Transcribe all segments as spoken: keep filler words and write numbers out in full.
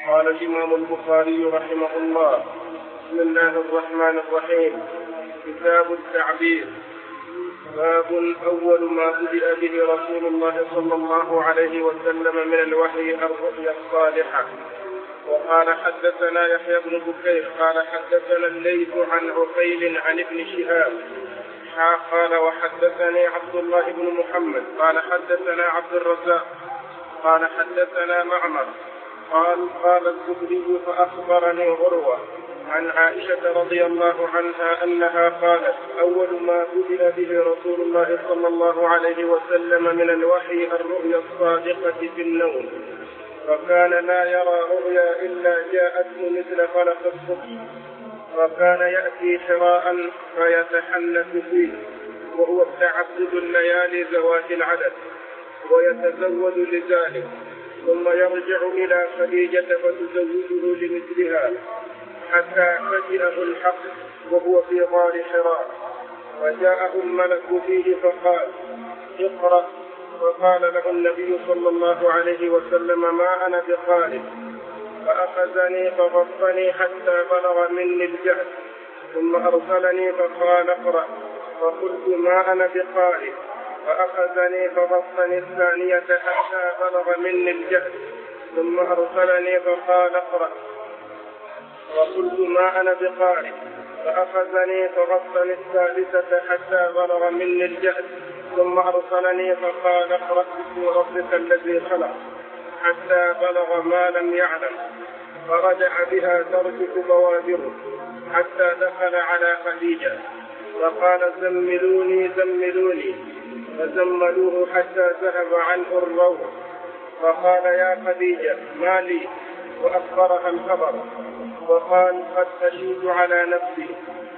قال الإمام البخاري رحمه الله: بسم الله الرحمن الرحيم. كتاب التعبير. باب أول ما بدأ به رسول الله صلى الله عليه وسلم من الوحي الرؤيا الصالحة. وقال حدثنا يحيى بن بكير قال حدثنا الليث عن عقيل عن ابن شهاب قال وحدثني عبد الله بن محمد قال حدثنا عبد الرزاق قال حدثنا معمر قال قال الزهري فأخبرني عروة عن عائشة رضي الله عنها أنها قالت: أول ما بدأ به رسول الله صلى الله عليه وسلم من الوحي الرؤيا الصادقة في النوم، فكان لا يرى رؤيا إلا جاءته مثل فلق الصبح، وكان يأتي حراء فيتحنث فيه وهو التعبد الليالي ذوات العدد ويتزود لذلك، ثم يرجع إلى خديجة فتزوجه لمثلها حتى فجأه الحق وهو في غار حراء، فجاءه الملك فيه فقال: اقرأ. فقال له النبي صلى الله عليه وسلم: ما أنا بقارئ. فأخذني فغطني حتى بلغ مني الجهد، ثم أرسلني فقال: اقرأ. فقلت: ما أنا بقارئ. فأخذني فغطني الثانية حتى بلغ مني الجهد، ثم أرسلني فقال: اقرأ. وقلت: ما أنا بقارئ. فأخذني فغطني الثالثة حتى بلغ مني الجهد، ثم أرسلني فقال: اقرأ باسم ربك الذي خلق حتى بلغ ما لم يعلم. فرجع بها ترجف بوادره حتى دخل على خديجة فقال: زملوني زملوني. فزملوه حتى ذهب عنه الروح، فقال: يا خديجة ما لي؟ وأخبرها الخبر، وقال: قد خشيت على نفسي.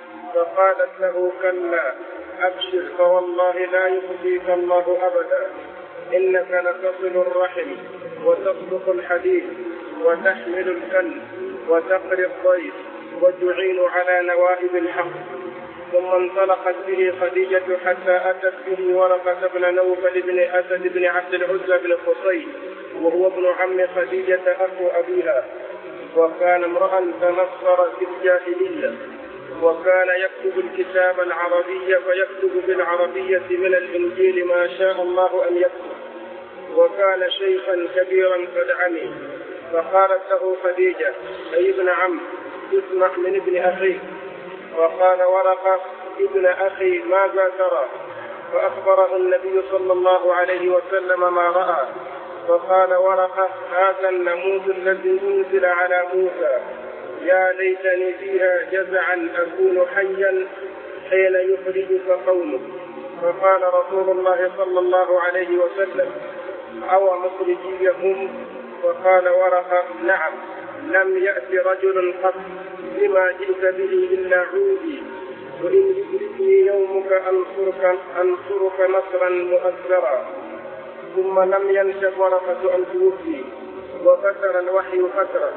فقالت له: كلا أبشر، فوالله لا يخزيك الله أبدا، إنك لتصل الرحم وتصدق الحديث وتحمل الكل وتقري الضيف وتعين على نوائب الحق. ثم انطلقت به خديجة حتى أتت به ورقة بن نوفل بن أسد بن عبد العزى بن قصي، وهو ابن عم خديجة أخو أبيها، وكان امرأ تنصر في الجاهلية، وكان يكتب الكتاب العربي فيكتب بالعربية من الإنجيل ما شاء الله أن يكتب، وكان شيخا كبيرا قد عمي. فقالت له خديجة: أي ابن عم، اسمع من ابن أخي. وقال ورقة: ابن أخي ماذا ترى؟ فأخبره النبي صلى الله عليه وسلم ما رأى. فقال ورقة: هذا النموذج الذي أنزل على موسى، يا ليتني فيها جزعا أكون حيا حين يخرجك قومك. فقال رسول الله صلى الله عليه وسلم: أو مخرجيهم؟ فقال ورقة: نعم، لم يأتي رجل قط بما جئت به إلا عودي، وإن يدركني يومك أنصرك, أنصرك نصرا مؤثرا. ثم لم ينشب ورقة أن توفي، وفتر الوحي فترة،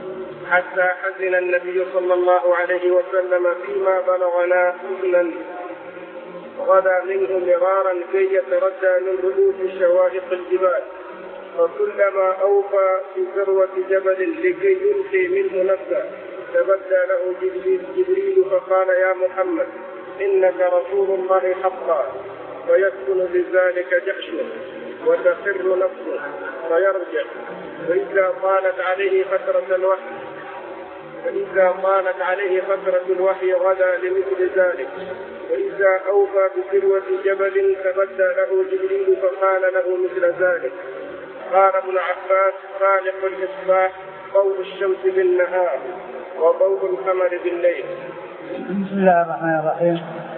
حتى حزن النبي صلى الله عليه وسلم فيما بلغنا حزنا غدا منه مرارا كي يتردى من رؤوس شواهق الجبال. فكلما أوفى في ذروة جبل لكي يلقي منه نفسه تبدى له جبريل, جبريل فقال: يا محمد، إنك رسول الله حقا. فيسكن بذلك جأشه وتخر نفسه فيرجع. فإذا طالت عليه فترة الوحي فإذا طالت عليه فترة الوحي غدا لمثل ذلك. وإذا أوفى بذروة جبل تبدى له جبريل فقال له مثل ذلك. قال ابن عباس: خالق الإصباح ضوء الشمس بالنهار وضوء القمر بالليل. بسم الله الرحمن الرحيم.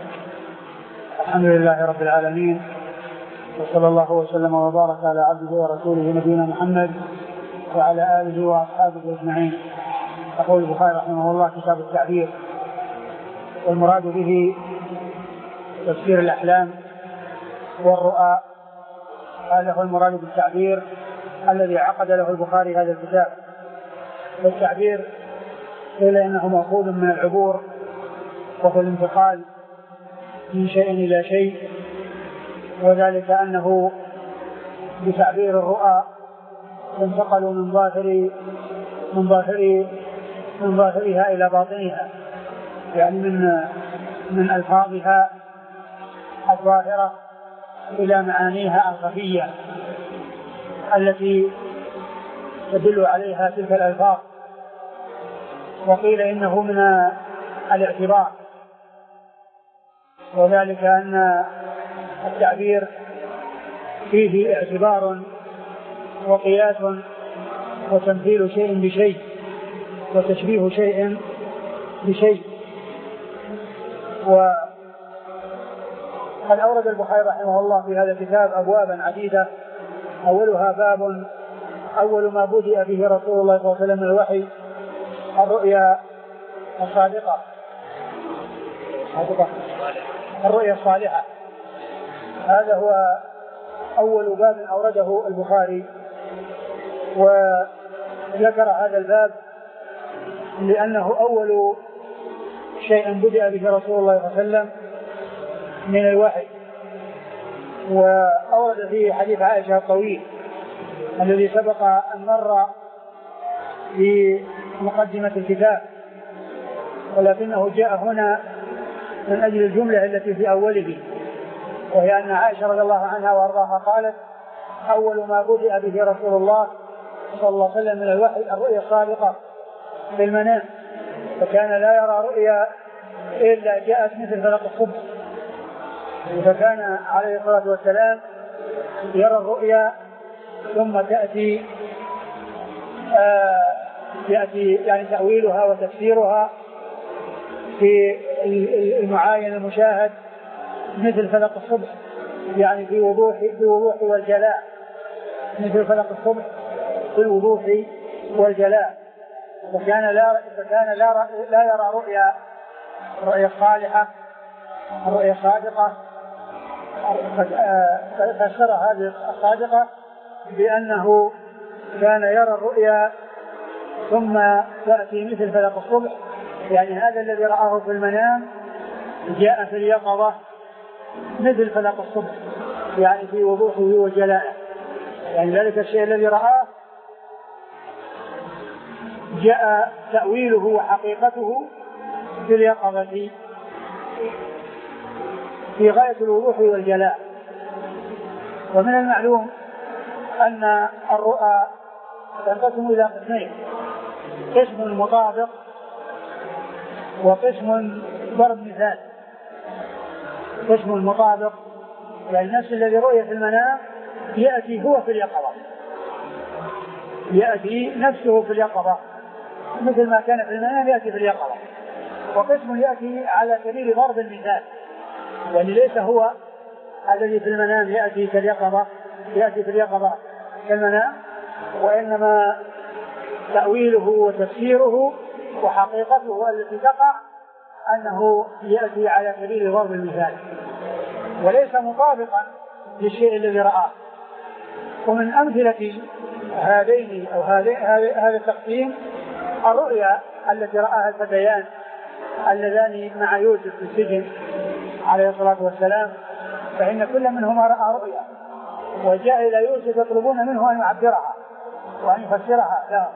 الحمد لله رب العالمين، وصلى الله وسلم وبارك على عبده ورسوله نبينا محمد وعلى آله وأصحابه أجمعين. يقول البخاري رحمه الله: كتاب التعبير. والمراد به تفسير الأحلام والرؤى. هذا هو المراد بالتعبير الذي عقد له البخاري هذا الكتاب. والتعبير قيل إنه مأخوذ من العبور، وهو الانتقال من شيء إلى شيء، وذلك أنه بتعبير الرؤى ينتقل من ظاهر من ظاهر من ظاهرها إلى باطنها، يعني من من ألفاظها الظاهرة إلى معانيها الخفية التي تدل عليها تلك الألفاظ. وقيل إنه من الاعتبار، وذلك أن التعبير فيه اعتبار وقياس وتمثيل شيء بشيء وتشبيه شيء بشيء. وقد أورد البخاري رحمه الله في هذا الكتاب أبوابا عديدة، أولها باب أول ما بدأ به رسول الله صلى الله عليه وسلم من الوحي الرؤيا الصادقة الرؤيا الصالحة. هذا هو أول باب أورده البخاري، وذكر هذا الباب لأنه أول شيء بدأ به رسول الله صلى الله عليه وسلم من الوحي. وأورد فيه حديث عائشة الطويل الذي سبق أن مر في مقدمة الكتاب، ولكنه جاء هنا من أجل الجملة التي في أوله، وهي أن عائشة رضي الله عنها وأرضاها قالت: أول ما بدأ به رسول الله صلى الله عليه وسلم من الوحي الرؤيا الصادقة في المنام، فكان لا يرى رؤيا إلا جاءت مثل فلق الصبح. فكان عليه الصلاة والسلام يرى الرؤيا ثم تأتي آه يأتي يعني تأويلها وتفسيرها في المعاين المشاهد مثل فلق الصبح، يعني في وضوح في وضوح والجلاء، مثل فلق الصبح في الوضوح والجلاء. فكان لا فكان لا لا يرى رؤيا رؤيا صالحة رؤيا صادقة. فسر هذه الصادقة بأنه كان يرى الرؤيا ثم تأتي مثل فلق الصبح، يعني هذا الذي رآه في المنام جاء في اليقظة مثل فلق الصبح، يعني في وضوحه وجلائه. يعني ذلك الشيء الذي رآه جاء تأويله وحقيقته في اليقظة في غاية الوضوح والجلاء. ومن المعلوم أن الرؤى تنقسم إلى قسمين: قسم مطابق وقسم ضرب مثال. قسم مطابق يعني نفس الذي رؤي في المنام يأتي هو في اليقظة، يأتي نفسه في اليقظة مثل ما كان في المنام يأتي في اليقظة. وقسم يأتي على سبيل ضرب المثال، يعني ليس هو الذي في المنام يأتي كاليقظة يأتي في اليقظة كالمنام، وإنما تأويله وتفسيره وحقيقته التي تقع أنه يأتي على سبيل ضرب المثال وليس مطابقا للشيء الذي رآه. ومن أمثلة هذين أو هذا التقسيم الرؤيا التي رآها الفتيان اللذان مع يوسف في السجن عليه الصلاة والسلام، فإن كل منهما رأى رؤيا وجاء إلى يوسف يطلبون منه أن يعبرها وأن يفسرها لهم.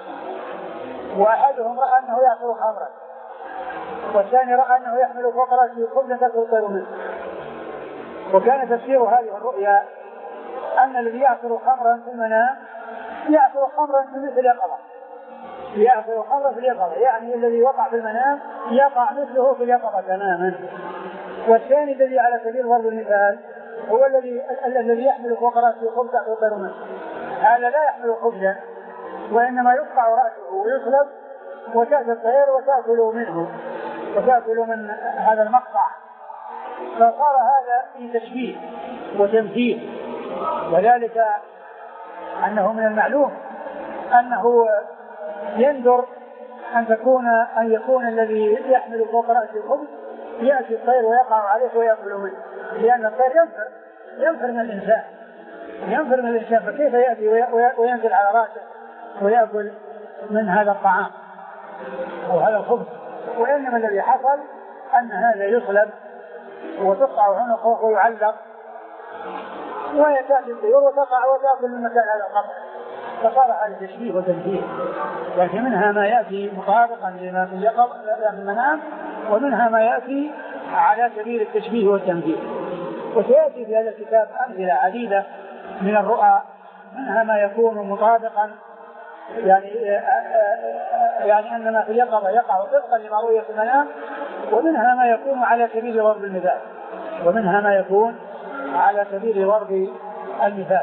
وأحدهم رأى أنه يأكل خمرا، والثاني رأى أنه يحمل فوق رأسه خبزا تأكل الطير منه. وكان تفسير هذه الرؤيا أن الذي يأكل خمرا في المنام يأكل خمرا في مثل اليقظة، يأكل خمرا في اليقظة، يعني الذي وقع في المنام يقع مثله في اليقظة تماما. والثاني الذي على سبيل ضرب المثال هو الذي الذي يحمل فوق رأسه خبزا تأكل الطير منه. هذا لا يحمل خبزا، وإنما يقطع رأسه ويصلب وتأتي الطير وتأكل منه وتأكل من هذا المقطع. فصار هذا في تشبيه وتمثيل، وذلك أنه من المعلوم أنه يندر أن تكون أن يكون الذي يحمل فوق رأسه الخبز يأتي الطير ويقع عليه ويأكل منه، لأن الطير ينفر ينفر من الإنسان ينفر من الإنسان فكيف يأتي وينزل على رأسه ويأكل من هذا الطعام أو هذا الخبز؟ وإنما الذي حصل أن هذا يصلب وتقطع عنقه ويعلق ويتأتي الطيور وتقع وتأكل من مكان هذا القطع. فصار على تشبيه وتمثيل، لكن منها ما يأتي مطابقا لما في اليقظة في المنام، ومنها ما يأتي على سبيل التشبيه والتمثيل. وسيأتي في هذا الكتاب أمثلة عديدة من الرؤى، منها ما يكون مطابقا يعني يعني أن ما في اليقظة يقع طبقا لما رؤي في المنام، ومنها ما يكون على سبيل ضرب المثال ومنها ما يكون على سبيل ضرب المثال.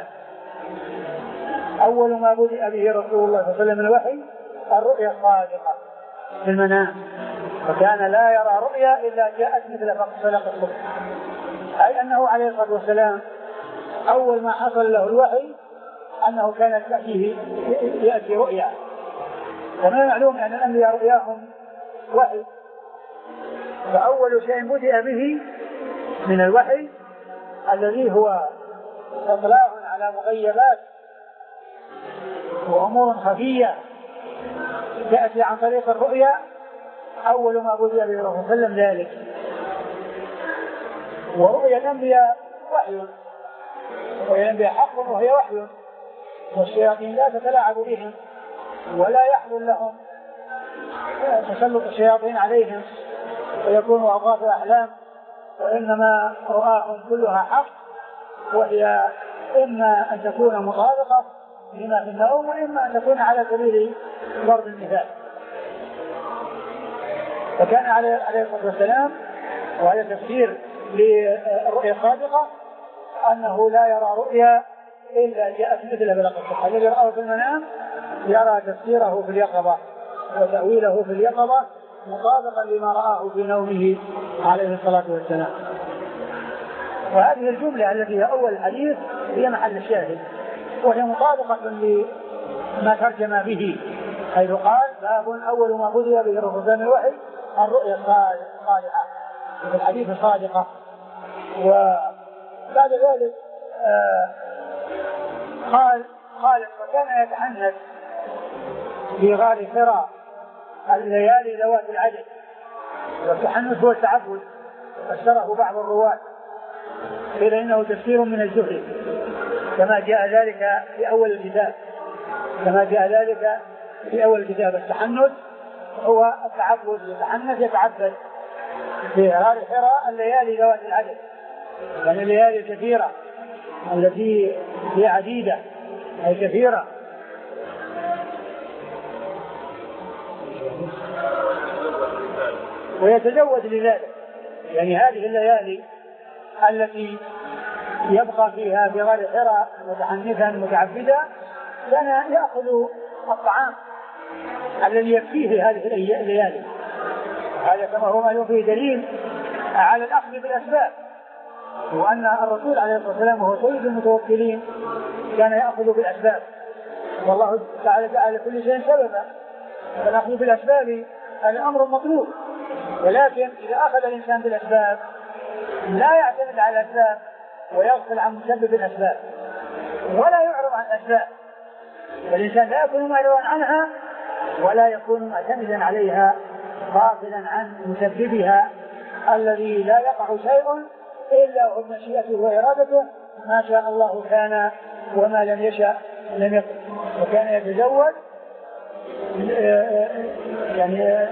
أول ما بدأ به رسول الله صلى الله عليه وسلم الوحي الرؤيا الصادقة في المنام، وكان لا يرى رؤيا إلا جاءت مثل فلق الصبح، أي أنه عليه الصلاة والسلام أول ما حصل له الوحي أنه كانت تأتيه يأتي رؤيا. وما معلوم أن الأنبياء رؤياهم وحي، فأول شيء بدأ به من الوحي الذي هو إطلاع على مغيبات وأمور خفية تأتي عن طريق الرؤيا، أول ما بدأ به رسول الله صلى الله عليه وسلم ذلك. ورؤيا الأنبياء وحي، رؤيا الأنبياء حق وهي وحي، والشياطين لا تتلاعب بهم ولا يحصل لهم تسلط الشياطين عليهم ويكونوا أضغاث أحلام، وإنما رؤاهم كلها حق، وهي إما أن تكون مطابقة لما في النوم، وإما أن تكون على سبيل ضرب المثال. فكان عليه الصلاة والسلام، وهذا تفسير للرؤيا الصادقة، أنه لا يرى رؤيا إلا جاءت مثل فلق الصبح. الذي رآه في المنام يرى تفسيره في اليقظة وتأويله في اليقظة مطابقا لما رآه في نومه عليه الصلاة والسلام. وهذه الجملة التي هي أول الحديث هي محل الشاهد، وهي مطابقة لما ترجم به، حيث قال باب أول ما بدأ به الرسول صلى الله عليه وسلم الوحي الرؤيا الصالحة في الحديث الصادقة. وبعد ذلك آه قال قال وكان يتحنث في غار حراء الليالي ذوات العدد. والتحنث هو التعبد، فسره بعض الرواة قيل إنه تفسير من الزهد، كما جاء ذلك في أول الكتاب كما جاء ذلك في أول الكتاب. التحنث هو التعبد، يتحنث يتعبد في غار حراء الليالي ذوات العدد، يعني الليالي الكثيرة التي هي عديدة أي كثيرة. ويتزود لذلك، يعني هذه الليالي التي يبقى فيها في غار حراء متحنثا متعبدا كان يأخذ الطعام الذي يكفيه هذه الليالي. هذا كما هو معلوم فيه دليل على الأخذ بالأسباب، وأن الرسول عليه الصلاة والسلام وهو سيد المتوكلين كان يأخذ بالأسباب، والله تعالى جعل كل شيء سببا، فالأخذ بالأسباب الأمر مطلوب. ولكن إذا أخذ الإنسان بالأسباب لا يعتمد على الأسباب ويغفل عن مسبب الأسباب ولا يعرض عن الأسباب، فالإنسان لا يكون معرضا عنها ولا يكون معتمدا عليها غافلا عن مسببها الذي لا يقع شيء إلا وهو مشيئته وإرادته، ما شاء الله كان وما لم يشاء لم يكن. وكان يتزود يعني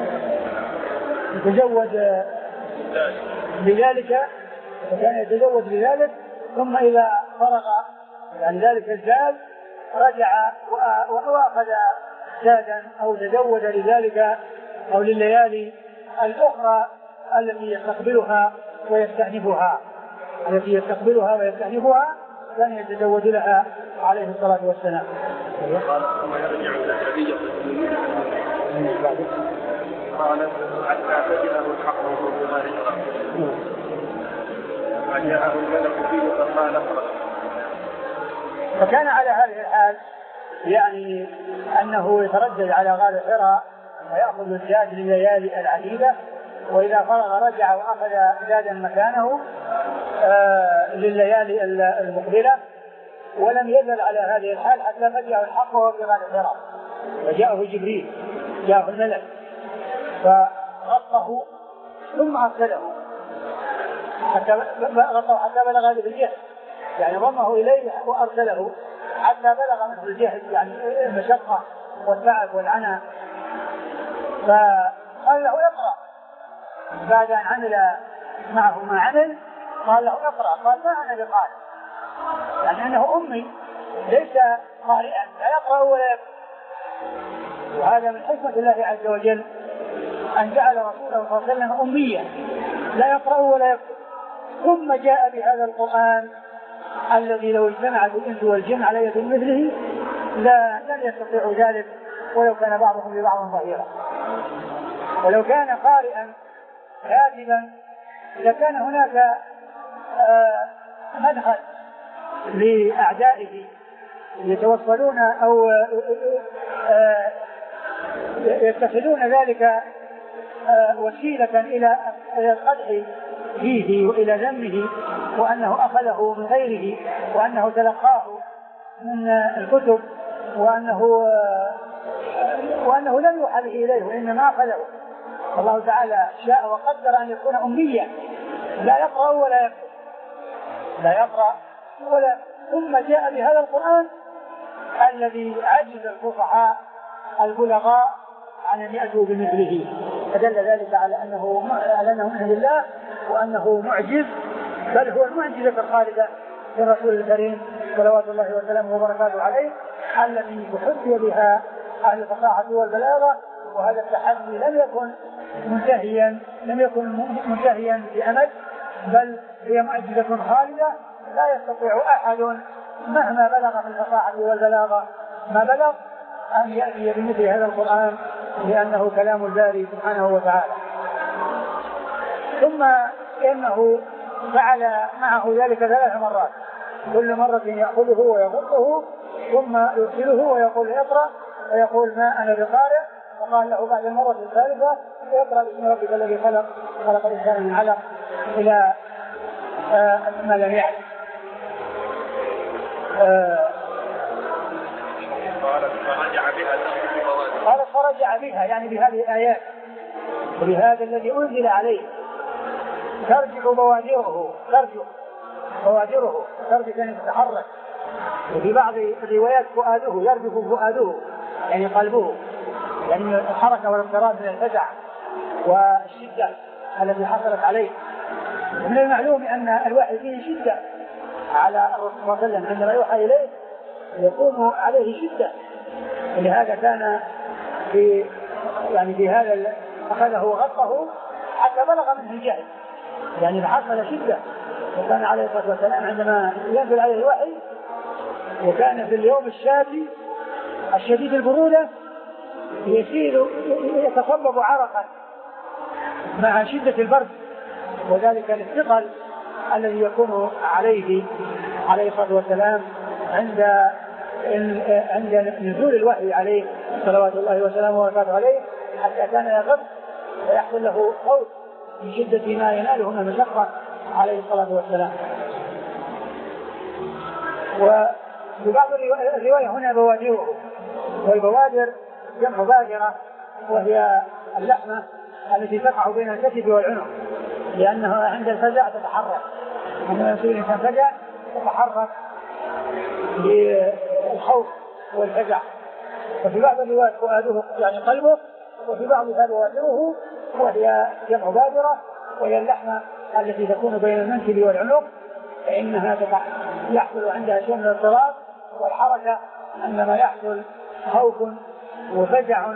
يتزود بذلك وكان يتزود بذلك ثم إذا فرغ عن ذلك الزاد رجع وأخذ زادا أو تزود لذلك أو لليالي الأخرى التي يستقبلها ويستأنفها التي يستقبلها ويستأنفها كان يتزود لها عليه الصلاة والسلام. قال ثم يرجع إلى النبي قال حتى تجده الحق وهو بما يشرع فجاءه الملك فيه فقال اقرأ. فكان على هذه الحال يعني أنه يتردد على غار حراء ويأخذ الزاد لليالي العديدة، وإذا فرغ رجع وأخذ زادا مكانه آه لليالي المقبلة، ولم يزل على هذه الحال حتى فجأه الحق وهو في غار حراء، وجاءه جبريل جاءه الملك فغطه ثم أرسله حتى غطه حتى بلغ هذه الجهة، يعني ضمه إليه وأرسله حتى بلغ منه الجهد يعني المشقة والتعب والعناء، فقال له اقرأ. بعد أن عمل معه ما عمل قال له اقرأ، قال ما أنا بقارئ، يعني أنه أمي ليس قارئا لا يقرأ ولا يكتب. وهذا من حكمة الله عز وجل أن جعل رسوله صلى الله عليه وسلم أميا لا يقرأ ولا يكتب، ثم جاء بهذا القرآن الذي لو اجتمعت الإنس والجن على يد مثله لا لن يستطيعوا ذلك ولو كان بعضهم لبعض ظهيرا. ولو كان قارئا كاتبا لكان هناك آه مدخل لأعدائه يتوصلون أو آه يتخذون ذلك آه وسيلة إلى القدح فيه وإلى ذمه، وأنه أخذه من غيره، وأنه تلقاه من الكتب، وأنه آه وأنه لم يوحى به إليه وإنما أخذه. الله تعالى شاء وقدر أن يكون أميا لا يقرأ ولا يكتب، لا يقرأ ولا. ثم جاء بهذا القرآن الذي عجز الفصحاء البلغاء عن أن يأتوا بمثله، فدل ذلك على أنه على أنه من الله وأنه معجز، بل هو المعجزة الخالدة للرسول الكريم صلوات الله وسلامه وبركاته عليه، الذي تحدي بها أهل الفصاحة والبلاغة. وهذا التحدي لم يكن منتهيا لم يكن منتهيا بأمد، بل هي معجزة خالدة لا يستطيع أحد مهما بلغ في الفصاحة والبلاغة ما بلغ أن يأتي بمثل هذا القرآن، لأنه كلام الباري سبحانه وتعالى. ثم إنه فعل معه ذلك ثلاث مرات، كل مرة يأخذه ويغطه ثم يرسله ويقول اقرأ، ويقول ما أنا بقارئ. وقال له بعد المرة الثالثة اقرأ باسم ربك الذي خلق خلق الإنسان من علق إلى آه ما لم يعلم. آه قال فرجع بها يعني بهذه الآيات وبهذا الذي أنزل عليه ترجع بوادره ترجع بوادره ترجع يعني تتحرك. وفي بعض الروايات فؤاده يرجف فؤاده يعني قلبه، يعني الحركة والاضطراب من الفزع والشدة التي حصلت عليه. من المعلوم أن الوحي فيه شدة على الرسول صلى الله عليه وسلم، عندما يوحى إليه يكون عليه شدة، ولهذا كان في يعني في هذا أخذه وغطه حتى بلغ منه الجهل، يعني حصل شدة. وكان عليه الصلاة والسلام عندما ينزل عليه الوحي وكان في اليوم الشاتي الشديد البرودة يسير يتصبب عرقا مع شدة البرد، وذلك للثقل الذي يكون عليه عليه الصلاة والسلام عند عند نزول الوحي عليه صلوات الله وسلامه وبركاته عليه، حتى كان يغض ويحصل له خوف من شدة ما يناله من المشقة عليه الصلاة والسلام. وفي بعض الرواية هنا بوادره، والبوادر جمع بادرة وهي اللحمة التي تقع بين الكتف والعنق، لأنها عند الفزع تتحرك، عندما يصير الإنسان فزع تتحرك بالخوف والفزع. وفي بعض الروايات فؤاده يعني قلبه، وفي بعضها بوادره وهي جمع بادرة وهي اللحمة التي تكون بين المنكب والعنق، فإنها يحصل عندها شيء من الاضطراب والحركة عندما يحصل خوف وفزع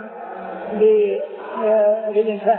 للإنسان.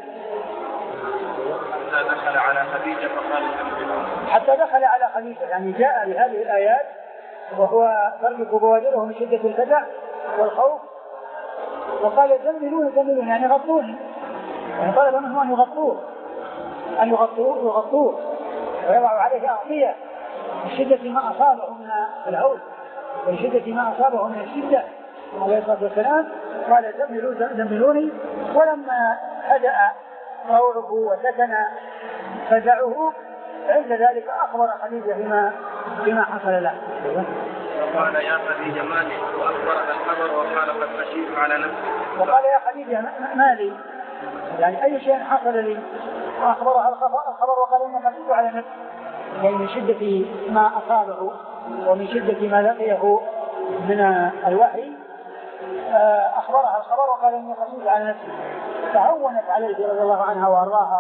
حتى دخل على خديجة فقال حتى دخل على خديجة يعني جاء بهذه الآيات وهو ترجف بوادره من شدة الفزع والخوف، وقال زملوني زملوني يعني غطوني، يعني طلب منهم أن يغطوه أن يغطوه يغطوه ويضعوا عليه أغطية من شدة ما أصابه من الهول ومن شدة ما أصابه من الشدة عليه الصلاة والسلام. قال زملوني. ولما هدأ روعه وسكن فزعه عند ذلك أخبر خديجة بما بما حصل له. وقال يا خديجة مالي، وأخبرها الخبر وقال قد خشيت على نفسي. وقال يا خديجة مالي يعني أي شيء حصل لي، وأخبرها الخبر وقال إني خشيت على نفسي، يعني من شدة ما أصابه ومن شدة ما لقيه من الوحي أخبرها الخبر وقال إني خشيت على نفسي، فهونت عليه رضي الله عنها وأرضاها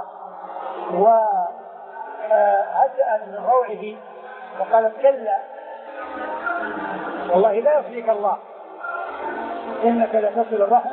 وهدأت من روعه وقالت كلا والله لا يخزيك الله إنك لتصل الرحم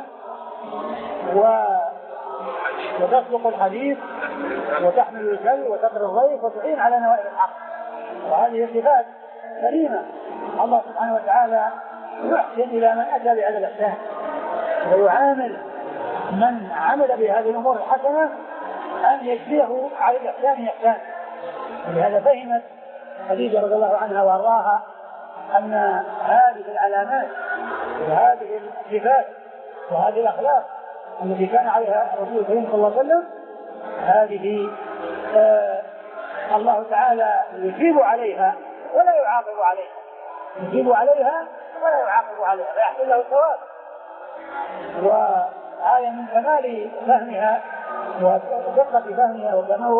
وتصدق الحديث وتحمل الكل وتقري الضيف وتعين على نوائب الحق. وهذه صفات كريمة الله سبحانه وتعالى يحسن إلى من أتى بهذا الإحسان ويعامل من عمل بهذه الأمور الحسنة أن يجزيه على الإحسان إحسان. ولهذا فهمت خديجة رضي الله عنها وأرضاها أن هذه العلامات وهذه الصفات وهذه الأخلاق التي كان عليها الرسول الكريم صلى الله عليه وسلم هذه آه الله تعالى يثيب عليها ولا يعاقب عليها، يثيب عليها ولا يعاقب عليها فيحصل له الثواب. وهذا من كمال فهمها ودقة فهمها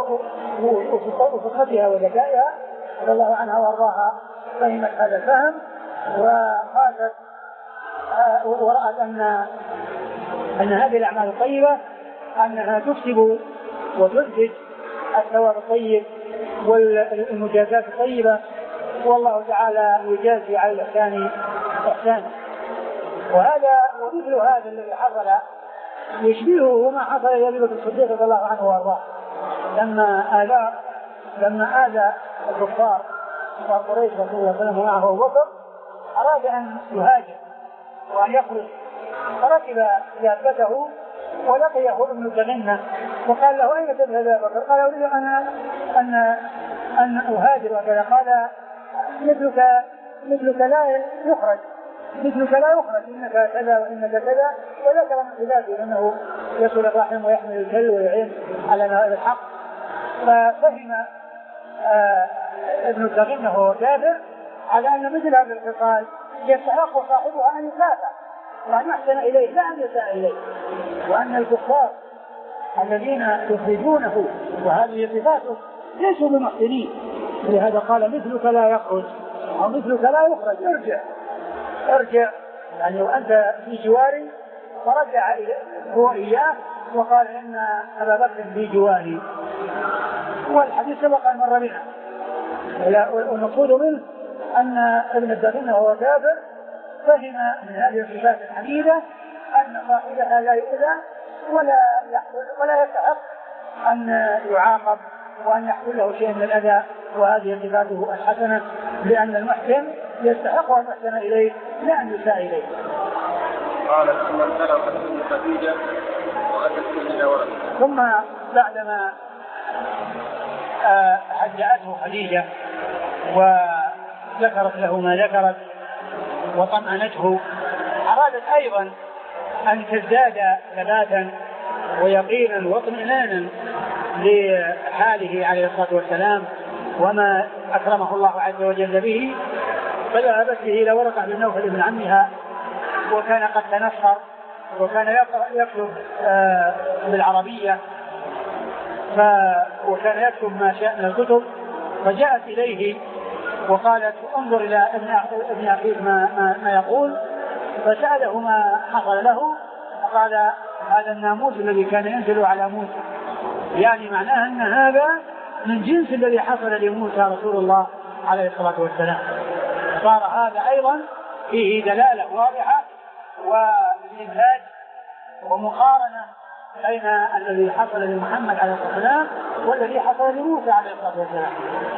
وفقهها وذكائها رضي الله عنها وارضاها، فهمت هذا الفهم وقالت ورأت أن أن هذه الأعمال الطيبة أنها تكسب وتنتج الثواب الطيب والمجازات الطيبة، والله تعالى يجازي على الإحسان إحسانا. وهذا ومثل هذا الذي حصل يشبهه ما حصل لأبي بكر الصديق رضي الله عنه وارضاه لما آذى لما آذى الكفار وقريش رسول الله صلى الله عليه وسلم ومعه أبو بكر أراد أن يهاجر وأن يخرج، فركب دابته ولقيه ابن الجنة وقال له أين تذهب يا بكر؟ قال أريد أن أن أن أهاجر وكذا. قال مثلك مثلك لا يخرج مثلك لا يخرج إنك كذا وإنك كذا، وذكر من خلافه أنه يصل الرحم ويحمل الكل ويعين على نوائب الحق. ففهم آه ابن الجنة وهو كافر على أن مثل هذا الخصال يستحق صاحبها أن يكافئ وأن يحسن إليه لا أن يساء إليه، وأن الكفار الذين يخرجونه وهذه صفاته ليسوا بمحسنين. لهذا قال مثلك لا يخرج أو مثلك لا يخرج، ارجع ارجع يعني وأنت في جواري. فرجع هو إياه وقال إن أبا بكر في جواري. والحديث سبق أن مر بنا. والمقصود منه أن ابن الدغنة وهو كافر فهم من هذه الصفات الحميدة أن صاحبها لا يؤذى ولا ولا يستحق أن يعاقب وأن يحصل له شيء من الأذى، وهذه صفاته الحسنة، لأن المحسن يستحق أن يحسن إليه لا أن يساء إليه. قالت ثم انطلقت ام خديجة وأتت إلى ولد. ثم بعدما هدأته خديجة وذكرت له ما ذكرت وطمأنته، أرادت أيضا أن تزداد ثباتا ويقينا واطمئنانا لحاله عليه الصلاة والسلام وما أكرمه الله عز وجل به، فذهبت به إلى ورقة بن نوفل بن عمها، وكان قد تنصر وكان يكتب بالعربية وكان يكتب ما شاء من الكتب، فجاءت إليه وقالت انظر إلى ابن أخيك ما, ما, ما يقول، فسأله ما حصل له فقال هذا الناموس الذي كان ينزل على موسى، يعني معناه أن هذا من جنس الذي حصل لموسى رسول الله عليه الصلاة والسلام. صار هذا أيضا فيه دلالة واضحة واستنتاج ومقارنة بين الذي حصل لمحمد عليه الصلاة والسلام والذي حصل لموسى عليه الصلاة والسلام.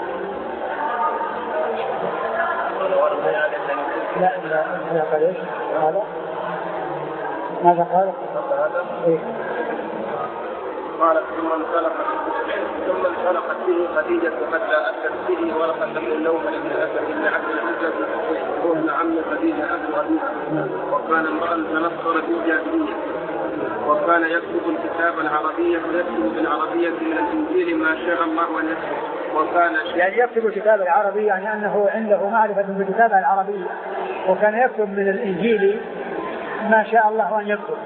لا لا لا قال ايش هذا؟ ماذا قال؟ إيه؟ قالت ثم انطلقت ثم انطلقت به خديجة حتى أتت به ورقة بن النوفل بن أسد بن عبد العزة هو ابن عم خديجة أبو أبيها، وكان امرأ تنصر في الجاهلية، وكان يكتب الكتاب العربية ويكتب بالعربية من الإنجيل ما شاء الله أن يكتب. وكان يعني يكتب الكتاب العربي يعني أنه عنده معرفة بالكتابة العربية، وكان يكتب من الإنجيل ما شاء الله أن يكتب.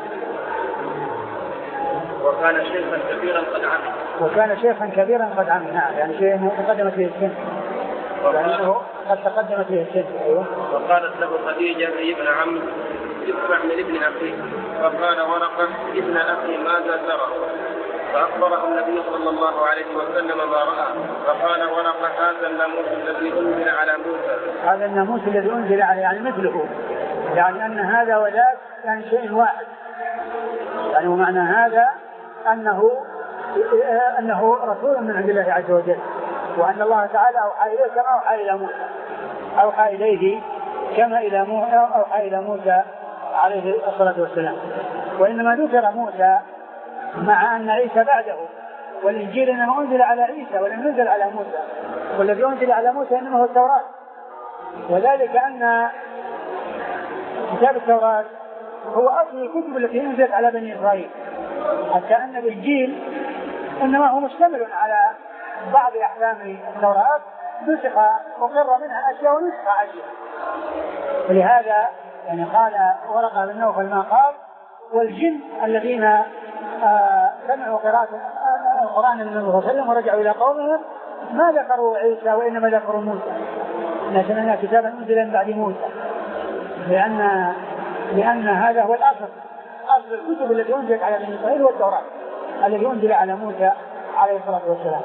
وكان شيخا كبيرا قد عمل وكان شيخا كبيرا قد عمل نعم يعني شيء مقدمة في السن، لأنه قد تقدمت به السن. أيوه. وقالت له خديجة أي ابن عم اسمع من ابن أخيك. فقال ورقة ابن أخي ماذا ترى؟ فأخبره النبي صلى الله عليه وسلم ما رأى. فقال ورقة هذا الناموس الذي أنزل على موسى. هذا الناموس الذي أنزل عليه يعني مثله، يعني أن هذا وذاك يعني شيء واحد، يعني ومعنى هذا أنه أنه رسول من عند الله عز وجل، وأن الله تعالى أوحى إليه كما أوحى إلى موسى أوحى إليه كما إلى موسى أوحى إلى موسى عليه الصلاة والسلام. وإنما ذكر موسى مع أن عيسى بعده، والإنجيل إنما أنزل على عيسى ولم ينزل على موسى، والذي أنزل على موسى إنما هو التوراة. وذلك أن كتاب التوراة هو أصل الكتب التي نزلت على بني إسرائيل، حتى أن الإنجيل إنما هو مشتمل على بعض أحكام التوراة نسخ وقر منها أشياء ونسخ أشياء. ولهذا يعني قال ورقة بن نوفل ما قال والجن الذين آه سمعوا قراءة القرآن من النبي صلى الله عليه وسلم ورجعوا إلى قومهم ما ذكروا عيسى وإنما ذكروا موسى، لكننا كتابا أنزل من بعد موسى، لأن لأن هذا هو الأصل، أصل الكتب التي أنزلت على بني إسرائيل هو التوراة الذي أنزل على موسى عليه الصلاة والسلام.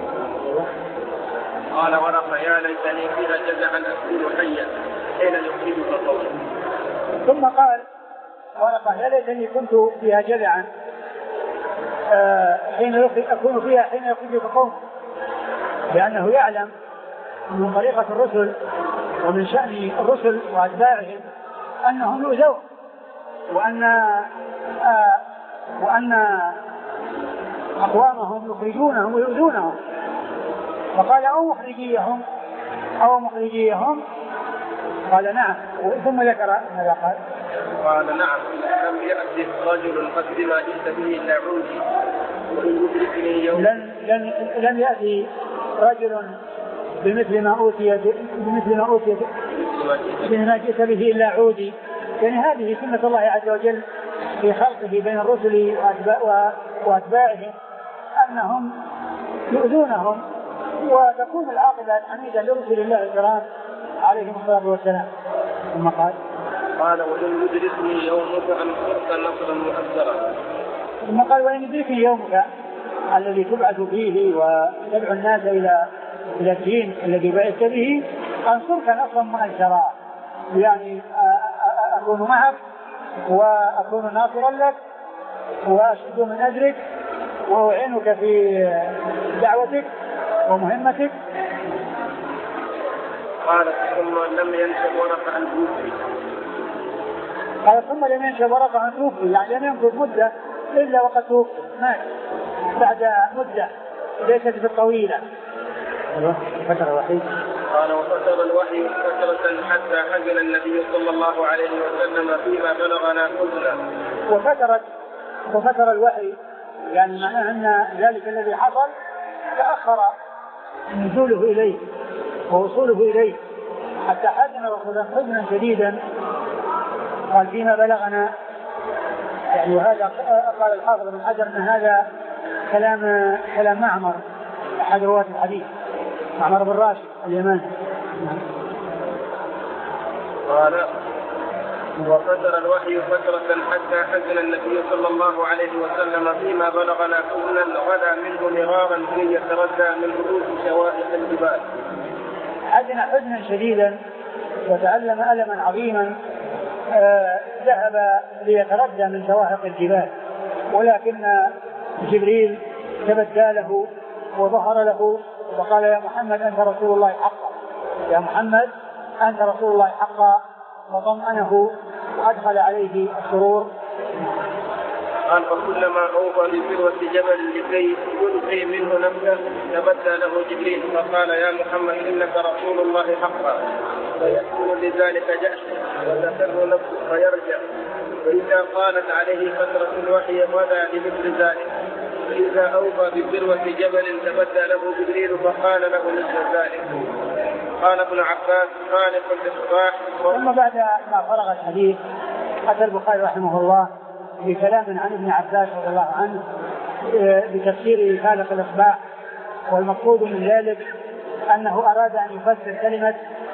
قال ورقة يا ليتني فيها جزعا أكون حيا حين يخرجك قومك. ثم قال ورقة يا ليتني كنت فيها جزعا آه حين أكون فيها حين يخرجك قومك، لأنه يعلم من طريقة الرسل ومن شأن الرسل وأتباعهم أنهم يؤذون، وأن آه وأن أقوامهم يخرجونهم ويؤذونهم. فقال أو مخرجيهم أو مخرجيهم قال نعم. ثم ذكر ماذا قال؟ قال نعم لم يأتي رجل قد ما جئت به إلا عودي وإن يدركني يوم لن لن لن يأتي رجل بمثل ما أوتي بمثل ما أوتي بما جئت به إلا عودي. يعني هذه سنة الله عز وجل في خلقه بين الرسل وأتباعهم أنهم يؤذونهم، وتكون العاقبة الحميدة لرسل الله الكرام عليهم الصلاة والسلام. ثم قال قال وإن يدركني يومك أنصرك نصرا مؤثرا. ثم قال وإن يدركني يومك الذي تبعث فيه وتدعو الناس إلى إلى الدين الذي بعثت به أنصرك نصرا مؤثرا، يعني أكون معك وأكون ناصرا لك وأشد من أجرك وأعينك في دعوتك ومهمتك. قال ثم لم ينشب ورقة عن توفي. قال ثم لم ينشب ورقة عن توفي، يعني لم يمكث مدة إلا وقد توفي مات بعد مدة ليست بالطويلة. فترة الوحي. قال وفتر الوحي فترة حتى حزن النبي صلى الله عليه وسلم فيما بلغنا حزنا. وفترت وفتر الوحي يعني معناه أن ذلك الذي حصل تأخر نزوله إليه ووصوله إليه حتى حزن رسولا حزنا شديدا. قال فيما بلغنا، يعني وهذا قال الحافظ بن حجر أن هذا كلام كلام معمر أحد رواة الحديث، معمر بن راشد اليماني. قال وفتر الوحي فترة حتى حزن النبي صلى الله عليه وسلم فيما بلغنا حزنا غدا منه مرارا كي يتردى من رؤوس شوائق الجبال. حزن حزنا شديدا وتألم ألما عظيما، آه ذهب ليتردى من شواهق الجبال، ولكن جبريل تبدى له وظهر له وقال يا محمد أنت رسول الله حقا، يا محمد أنت رسول الله حقا، وطمأنه وأدخل عليه السرور. قال فكلما أوفى بذروة جبل لكي يلقي منه نفسه تبدى له جبريل فقال يا محمد إنك رسول الله حقا، فيأكل لذلك جأشه وتسر نفسه فيرجع، فإذا قالت عليه فترة الوحي غدا لمثل ذلك، فإذا أوفى بذروة جبل تبدى له جبريل فقال له مثل ذلك. قال ابن عباس خالق الإصباح. ثم بعد ما فرغ الحديث أتى البخاري رحمه الله بكلام عن ابن عباس رضي الله عنه بتفسير خالق الإصباح، والمقصود من ذلك أنه أراد أن يفسر كلمة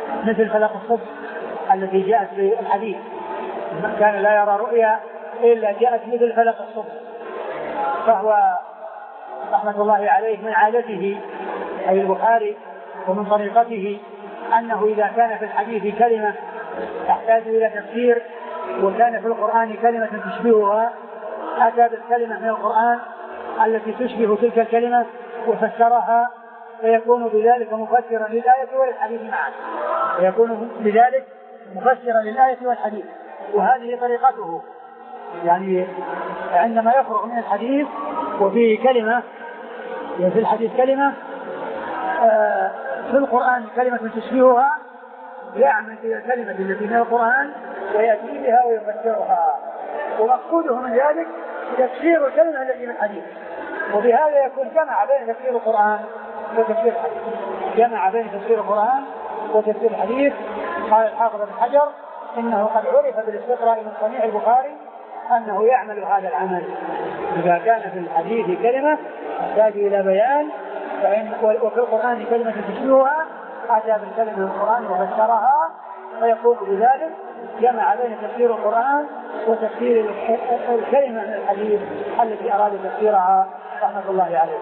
مثل فلق الصبح التي جاءت في الحديث من كان لا يرى رؤيا إلا جاءت مثل فلق الصبح. فهو رحمة الله عليه من عادته أي البخاري ومن طريقته أنه إذا كان في الحديث كلمة تحتاج إلى تفسير وكان في القرآن كلمة تشبهها أتى بالكلمة من القرآن التي تشبه تلك الكلمة وفسرها فيكون بذلك مفسرا للآية والحديث معا فيكون بذلك مفسرا للآية والحديث. وهذه طريقته يعني عندما يفرغ من الحديث وفيه كلمة يعني في الحديث كلمة آه في القرآن كلمة تشبهها يعمل في الكلمة التي من القرآن ويأتي بها ويفسرها ومقصوده من ذلك تفسير الكلمة التي من الحديث. وبهذا يكون جمع بين تفسير القرآن وتفسير الحديث جمع بين تفسير القرآن وتفسير الحديث. قال الحافظ بن حجر إنه قد عرف بالاستقراء من صنيع البخاري أنه يعمل هذا العمل إذا كان في الحديث كلمة تحتاج إلى بيان فإن وفي القرآن كلمة تشبهها أتى بالكلمة من القرآن وفسرها فيكون بذلك جمع بين تفسير القرآن وتفسير الكلمة من الحديث التي أراد تفسيرها رحمة الله عليه.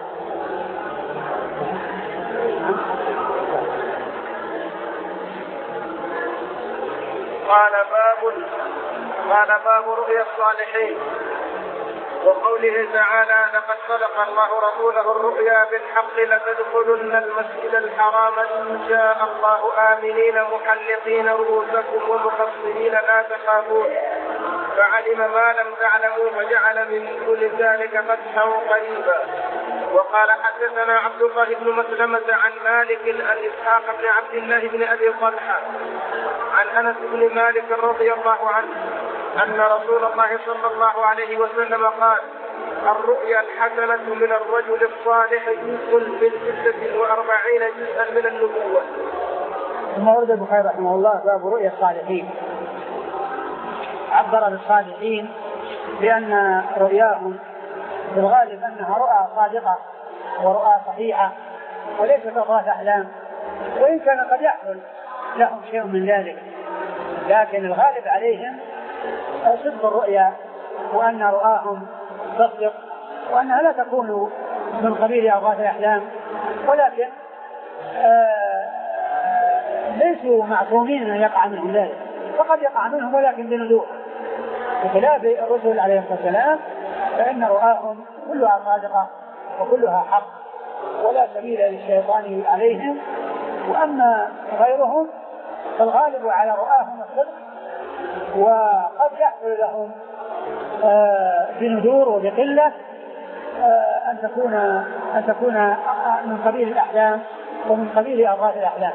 قال باب قال باب رؤيا الصالحين وقوله تعالى لقد صدق الله رسوله الرؤيا بالحق لتدخلن المسجد الحرام إن شاء الله آمنين محلقين رؤوسكم ومقصرين لا تخافون فعلم ما لم تعلموا فجعل من دون ذلك فتحا قريبا. وقال حدثنا عبد الله بن مسلمة عن مالك عن إسحاق بن عبد الله بن أبي طلحة عن أنس بن مالك رضي الله عنه أن رسول الله صلى الله عليه وسلم قال الرؤيا الحسنة من الرجل الصالح جزء من ستة وأربعين جزءا من النبوة. ثم ورد البخاري رحمه الله باب رؤيا الصالحين. عبر بالصالحين بأن رؤياهم في الغالب أنها رؤى صادقة ورؤى صحيحة وليست أضغاث أحلام وإن كان قد يحصل لهم شيء من ذلك لكن الغالب عليهم صدق الرؤيا وأن رؤاهم تصدق وأنها لا تكون من قبيل أضغاث الأحلام ولكن آه ليسوا معصومين أن يقع منهم ذلك فقد يقع منهم ولكن بنذور بخلاف الرسل عليه الصلاة والسلام فإن رؤاهم كلها صادقة وكلها حق ولا سبيل للشيطان عليهم. وأما غيرهم فالغالب على رؤاهم الصدق وقد يحصل لهم آه بنذور وبقلة آه أن تكون أن تكون من قبيل الأحلام ومن قبيل أضغاث الأحلام.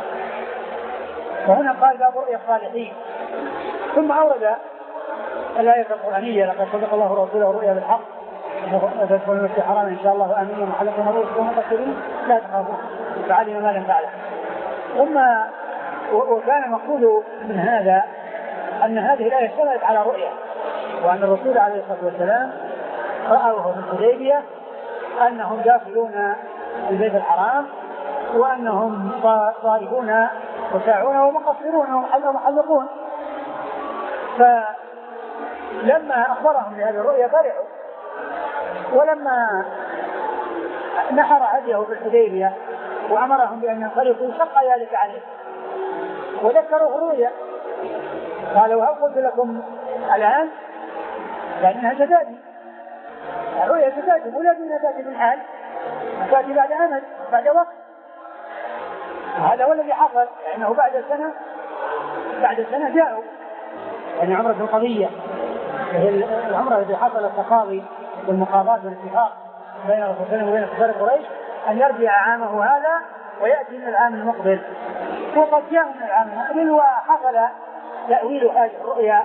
وهنا قال باب رؤيا الصالحين ثم أورد الآية القرآنية لقد صدق الله رسوله الرؤيا بالحق تدخلون المسجد الحرام إن شاء الله آمنين محلقين رؤوسكم ومقصرين لا تخافون فعلم ما لم تعلم. ثم وكان المقصود من هذا أن هذه الآية اشتملت على رؤيا وأن الرسول عليه الصلاة والسلام رأوه في الحديبية أنهم داخلون البيت الحرام وأنهم طائفون وساعون ومقصرون ومحلقون. فلما أخبرهم بهذه الرؤيا فرحوا ولما نحر هديه في الحديبية وأمرهم بأن ينصرفوا شق ذلك عليه وذكروا الرؤيا قالوا هل قلت لكم الآن لأنها تتاتي الرؤيا تتاتي ولكنها تأتي بالحال تأتي بعد أمد بعد وقت. هذا هو الذي حصل لأنه بعد السنة بعد السنة جاءوا يعني عمرة القضية العمرة التي حصل التقاضي والمقاضاة والاتفاق بين الرسول صلى الله عليه وسلم وبين كفار قريش أن يرجع عامه هذا ويأتي من العام المقبل وقد جاء من العام المقبل وحصل تأويل هذه الرؤيا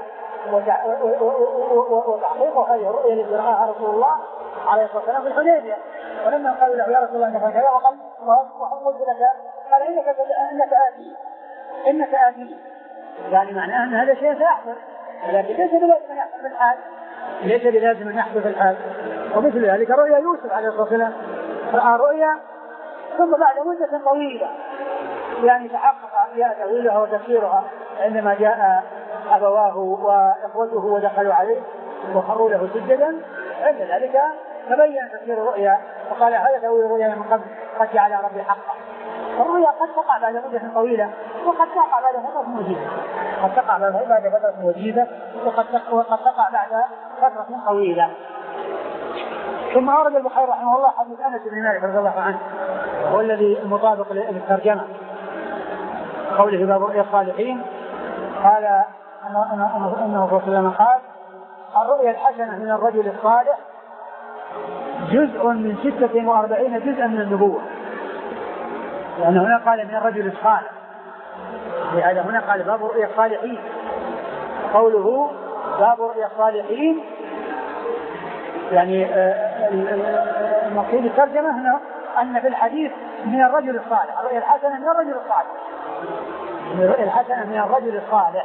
وتحقيق هذه الرؤيا التي رآها رسول الله عليه الصلاة والسلام في الحديبية. ولما قالوا له يا رسول الله انك كذا وقال وقلت لك قال انك انك آتي انك آتي يعني معناه ان هذا شيء سيحصل ولكن ليس بلازم ان يحصل في الحال ليس بلازم ان يحصل في الحال. ومثل ذلك رؤيا يوسف عليه الصلاة والسلام رأى رؤيا ثم بعد مدة طويلة يعني تحقق فيها تأويلها وتفسيرها عندما جاء أبواه وإخوته ودخلوا عليه وخروا له سجدا. عند ذلك تبين تفسير الرؤيا وقال هذا تأويل الرؤيا من قبل قد جعل ربي حقا. الرؤيا قد تقع بعد مدة طويلة وقد تقع بعد فترة وجيزة، قد تقع بعد فترة وجيزة وقد تقع بعد فترة طويلة. ثم أورد البخاري رحمه الله حديث أنس بن مالك رضي الله عنه هو الذي المطابق للترجمة قوله باب رؤيا الصالحين. قال أنه أنه صلى الله عليه وسلم قال الرؤيا الحسنة من الرجل الصالح جزء من ستة وأربعين جزءا من النبوة. لأن هنا قال من الرجل الصالح، لهذا هنا قال باب رؤيا الصالحين. قوله باب رؤيا الصالحين يعني المقصود الترجمة هنا أن في الحديث من الرجل الصالح، الرؤيا الحسنة من الرجل الصالح، الرؤيا الحسنة من الرجل الصالح،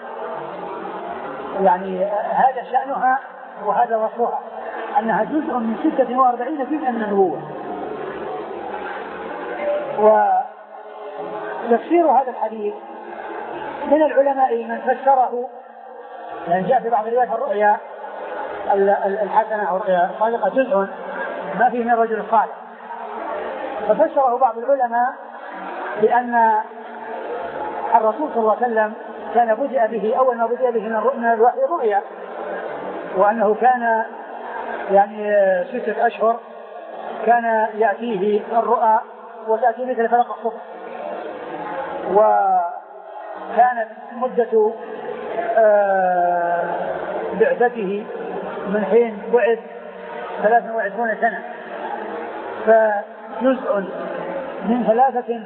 يعني هذا شأنها وهذا وصفها أنها جزء من ستة وأربعين جزءا من النبوة. وتفسير هذا الحديث من العلماء من فسره، يعني جاء في بعض روايات الرؤيا الحسنة أو الرؤيا الصالحة جزء ما فيه من الرجل الصالح، ففسره بعض العلماء بأن الرسول صلى الله عليه وسلم كان بدأ به أول ما بدأ به من الوحي الرؤيا، وأنه كان يعني ستة أشهر كان يأتيه الرؤى وتأتي مثل فلق الصبح، وكانت مدة بعثته من حين بعث ثلاثة وعشرين سنة، فجزء من ثلاثة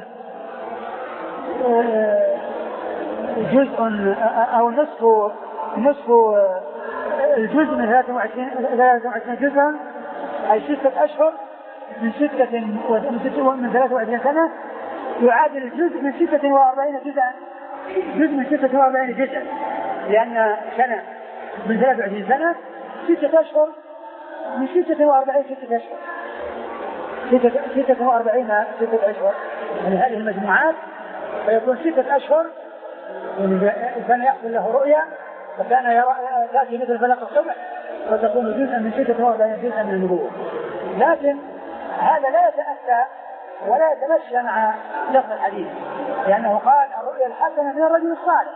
جزء أو نصف نصف الجزء من ثلاثة وعشرين جزءا أي ستة أشهر من ستة من ثلاثة وعشرين سنة يعادل الجزء من ستة وأربعين جزءا، جزء من ستة وأربعين جزءا، لأن سنة من ثلاثة وعشرين سنة ستة أشهر من ستة وأربعين ستة أشهر ستة ستة وأربعين ستة أشهر، يعني هذه المجموعات فيكون ستة أشهر كان يحصل له رؤيا فكان يرى تأتي مثل فلق الصبح وتكون جزءا من ستة وأربعين جزءا من النبوة. لكن هذا لا يتأتى ولا يتمشى مع لفظ الحديث، لأنه قال الرؤيا الحسنة من الرجل الصالح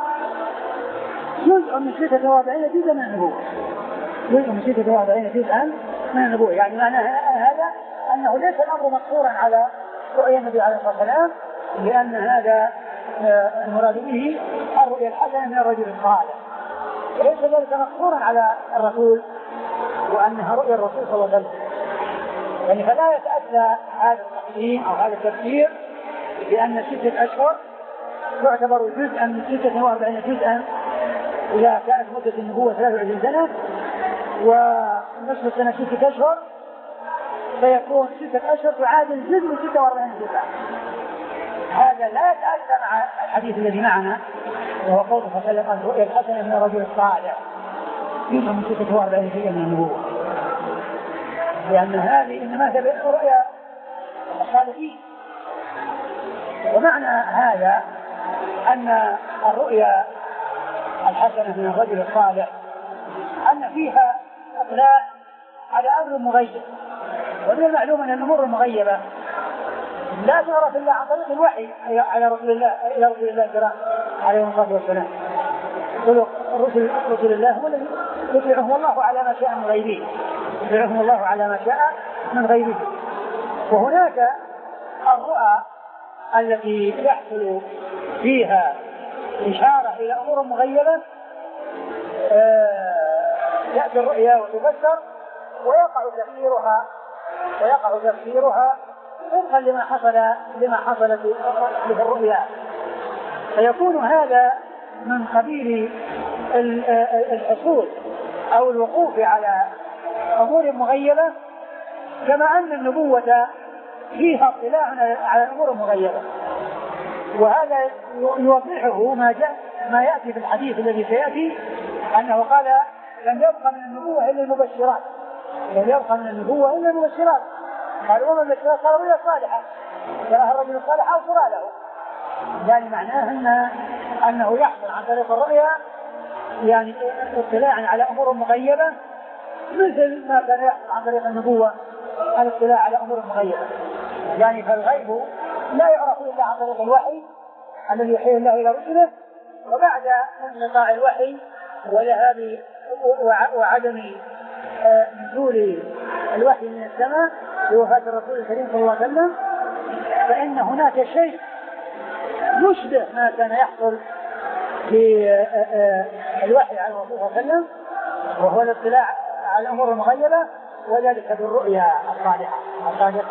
جزء من ستة وأربعين جزءا من النبوة، جزء من ستة وأربعين جزءا من النبوة، يعني معنى هذا أنه ليس الأمر مقصورا على رؤيا النبي عليه الصلاة والسلام، لأن هذا المراد به الرؤيا الحسنة من الرجل الصالح، وليس ذلك مقصورا على الرسول وأنها رؤيا الرسول صلى الله عليه وسلم. يعني فلا يتأتى هذا التقسيم أو هذا التفسير بأن ستة أشهر تعتبر جزءا من ستة وأربعين جزءا إذا كانت مدة النبوة ثلاثة وعشرين سنة ونصف السنة ستة أشهر فيكون ستة أشهر تعادل جزء من ستة وأربعين جزءا. هذا لا يتأتى مع الحديث الذي معنا وهو قوله صلى الله عليه وسلم الرؤيا الحسنة من الرجل الصالح جزء من ستة وأربعين جزءا من النبوة، لأن هذه إنما تبين رؤيا الصالحين. ومعنى هذا أن الرؤيا الحسنة من الرجل الصالح أن فيها إطلاع على أمر مغيب، ومن المعلوم أن الأمور المغيبة لا تعرف إلا عن طريق الوحي على رسول الله إلى رسول الله الكرام عليه الصلاة والسلام. رسل رسول الله هو الذي يطلعهم الله على ما شاء من غيبه، يطلعهم الله على ما شاء من غيبه. وهناك الرؤى التي يحصل فيها إشارة إلى أمور مغيبة تأتي الرؤيا وتفسر ويقع تفسيرها ويقع تفسيرها وفقا لما حصل لما حصل في الرؤيا، فيكون هذا من قبيل الحصول أو الوقوف على أمور مغيبة، كما أن النبوة فيها اطلاع على الأمور المغيبة. وهذا يوضحه ما جاء ما يأتي في الحديث الذي سيأتي أنه قال لم يبقى من النبوة إلا المبشرات، لم يبقى من النبوة إلا المبشرات. قال وما المبشرات؟ قال رؤيا صالحة، جاءها الرجل الصالح أو صرى له، يعني معناه أن أنه يحصل عن طريق الرؤيا يعني اطلاعا على أمور مغيبة، مثل ما كان يحصل عن طريق النبوة الاطلاع على أمور مغيبة. يعني فالغيب لا يعرف إلا عن طريق الوحي الذي يوحيه الله إلى رسله، وبعد انقطاع الوحي وذهاب وعدم نزول الوحي من السماء بوفاة الرسول الكريم صلى الله عليه وسلم، فإن هناك شيء يشبه ما كان يحصل في الوحي على الرسول صلى الله عليه وسلم، وهو الاطلاع على الأمور المغيبة، وذلك بالرؤيا الصالحة الصادقة.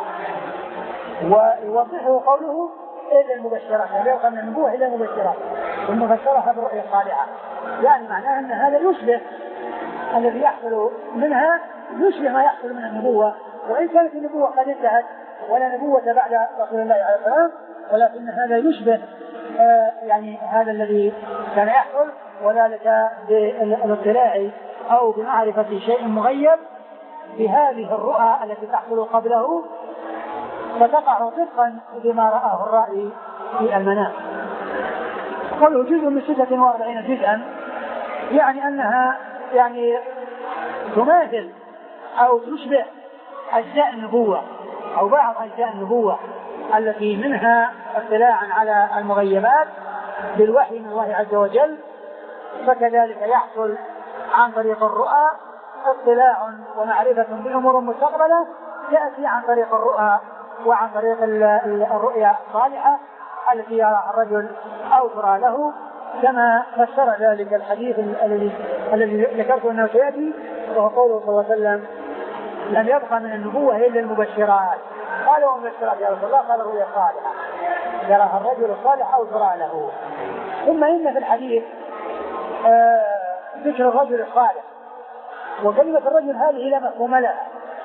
ويوضحه قوله إلا المبشرات، لا يبقى من النبوة إلا المبشرات والمبشرة بالرؤيا الصالحة، يعني معناه أن هذا يشبه الذي يحصل منها يشبه ما يحصل من النبوة، وإن كانت النبوة قد انتهت ولا نبوة بعد رسول الله عليه السلام، ولكن هذا يشبه آه يعني هذا الذي كان يحصل، وذلك بالاطلاع أو بمعرفة شيء مغيب بهذه الرؤى التي تحصل قبله، فتقع طبقا بما رآه الرائي في المنام. قالوا جزء من ستة وأربعين جزءا، يعني أنها يعني تماثل أو تشبه أجزاء النبوة أو بعض أجزاء النبوة التي منها اطلاعا على المغيبات بالوحي من الله عز وجل، فكذلك يحصل عن طريق الرؤى اطلاع ومعرفة بالأمور المستقبلة تأتي عن طريق الرؤى وعن طريق الرؤيا الصالحة التي يراها الرجل أو ترى له، كما فسر ذلك الحديث الذي الذي ذكرته أنه سيأتي، وهو قوله صلى الله عليه وسلم لم يبقى من النبوة إلا المبشرات. قالوا المبشرات يا رسول الله؟ قال الرؤيا الصالحة يراها الرجل الصالح أو ترى له. ثم إن في الحديث آه ذكر الرجل الصالح، وكلمة الرجل هذه لا مفهوم لها،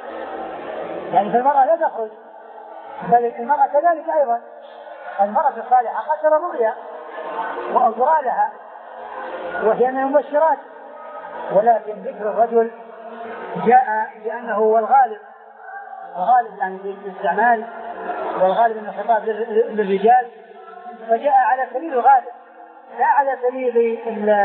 يعني فالمرأة لا تخرج، بل المرأة كذلك أيضا، المرأة الصالحة قد ترى الرؤيا أو ترى لها وهي من المبشرات، ولكن ذكر الرجل جاء لأنه هو الغالب، الغالب يعني في الاستعمال، والغالب من الخطاب للرجال، فجاء على سبيل الغالب لا على سبيل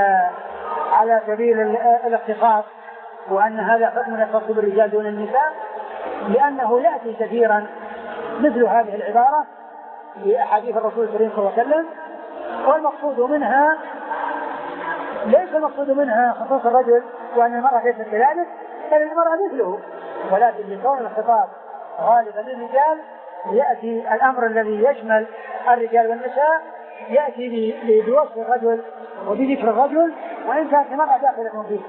على سبيل الاختصاص، وأن هذا حكم يختص بالرجال دون النساء، لأنه يأتي كثيرا مثل هذه العبارة في أحاديث الرسول الكريم صلى الله عليه وسلم، والمقصود منها ليس المقصود منها خصوص الرجل وأن المرأة ليست كذلك، بل المرأة مثله، ولكن لكون الخطاب غالبا للرجال يأتي الأمر الذي يشمل الرجال والنساء يأتي بوصف الرجل وبذكر الرجل، وإن كانت المرأة داخلة فيه.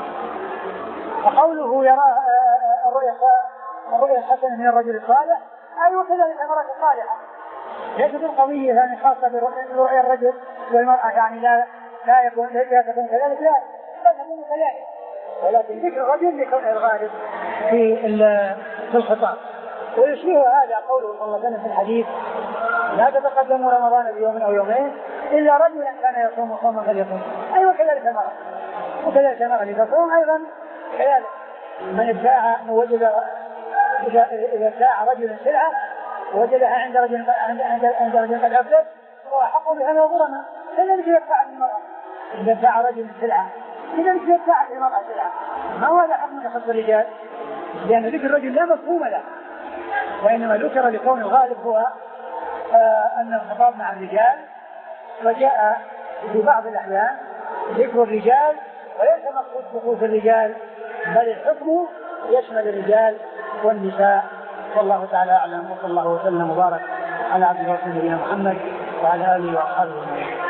وقوله يرى الرؤيا الرؤيا الحسنة من الرجل الصالح، أي وكذلك المرأة الصالحة ليست القضية يعني خاصة برؤيا الرجل والمرأة، يعني لا لا يكون لا تكون كذلك، لا لا تكون كذلك، ولكن ذكر الرجل لكون الغالب في في الخطاب. ويشبه هذا قوله صلى الله عليه وسلم في الحديث لا تتقدموا رمضان بيوم أو يومين إلا رجلا كان يصوم صوما فليصوم، أي أيوة وكذلك المرأة، وكذلك المرأة لتصوم أيضا كذلك. من ابتاع وجد إذا إذا ابتاع رجل سلعة وجدها عند رجل عند عند رجل قد أفلت هو أحق بها من الظلمة، كذلك يبتاع المرأة إذا ابتاع رجل سلعة، كذلك يبتاع المرأة سلعة. ما هو هذا حكم يخص الرجال؟ لأن ذكر الرجل لا مفهوم له، وإنما ذكر لكون الغالب هو آه أن الخطاب مع الرجال، فجاء في بعض الأحيان ذكر الرجال وليس مقصود خصوص الرجال، بل الحكم يشمل الرجال والنساء. والله تعالى أعلم، وصلى الله وسلم وبارك على عبده ورسوله نبينا محمد وعلى آله وأصحابه أجمعين.